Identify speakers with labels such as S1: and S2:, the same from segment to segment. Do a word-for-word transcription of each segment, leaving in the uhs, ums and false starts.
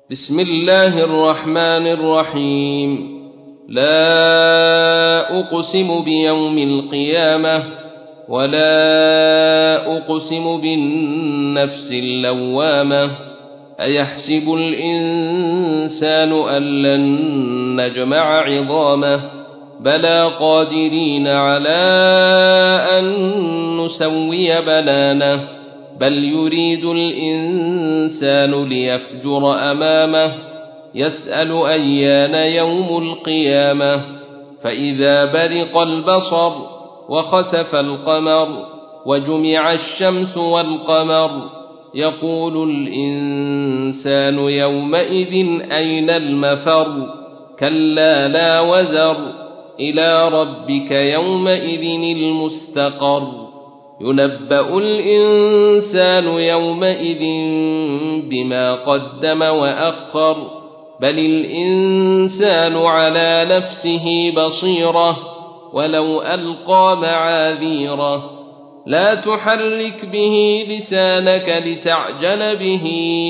S1: بسم الله الرحمن الرحيم. لا أقسم بيوم القيامة ولا أقسم بالنفس اللوامة أيحسب الإنسان أن لن نجمع عظامه بلى قادرين على أن نسوي بنانه بل يريد الإنسان ليفجر أمامه يسأل أيان يوم القيامة فإذا برق البصر وخسف القمر وجمع الشمس والقمر يقول الإنسان يومئذ أين المفر كلا لا وزر إلى ربك يومئذ المستقر ينبأ الإنسان يومئذ بما قدم وأخر بل الإنسان على نفسه بصيرة ولو ألقى معاذيره لا تحرك به لسانك لتعجل به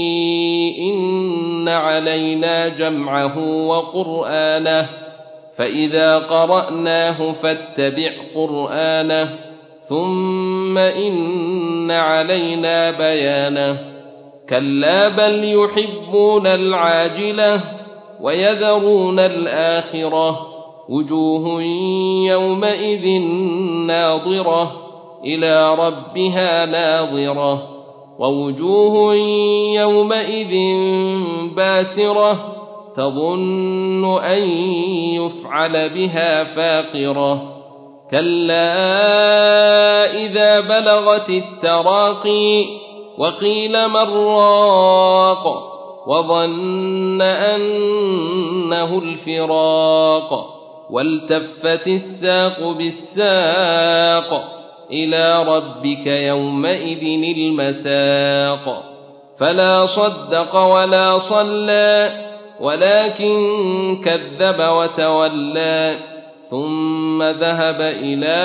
S1: إن علينا جمعه وقرآنه فإذا قرأناه فاتبع قرآنه ثم إن علينا بيانه كلا بل يحبون العاجلة ويذرون الآخرة وجوه يومئذ ناظرة إلى ربها ناظرة ووجوه يومئذ باسرة تظن أن يفعل بها فاقرة كلا إذا بلغت التراقي وقيل من راق وظن أنه الفراق والتفت الساق بالساق إلى ربك يومئذ المساق فلا صدق ولا صلى ولكن كذب وتولى ثم ذهب إلى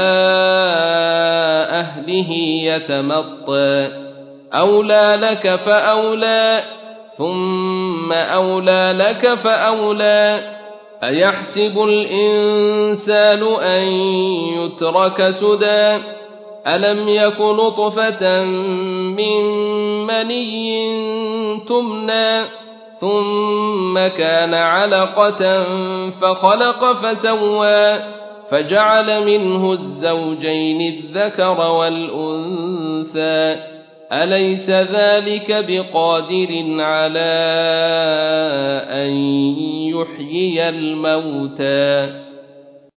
S1: أهله يتمطى أولى لك فأولى ثم أولى لك فأولى أيحسب الإنسان أن يترك سدى ألم يك نطفة من مني تمنى ثم كان علقة فخلق فسوى فجعل منه الزوجين الذكر والأنثى أليس ذلك بقادر على أن يحيي الموتى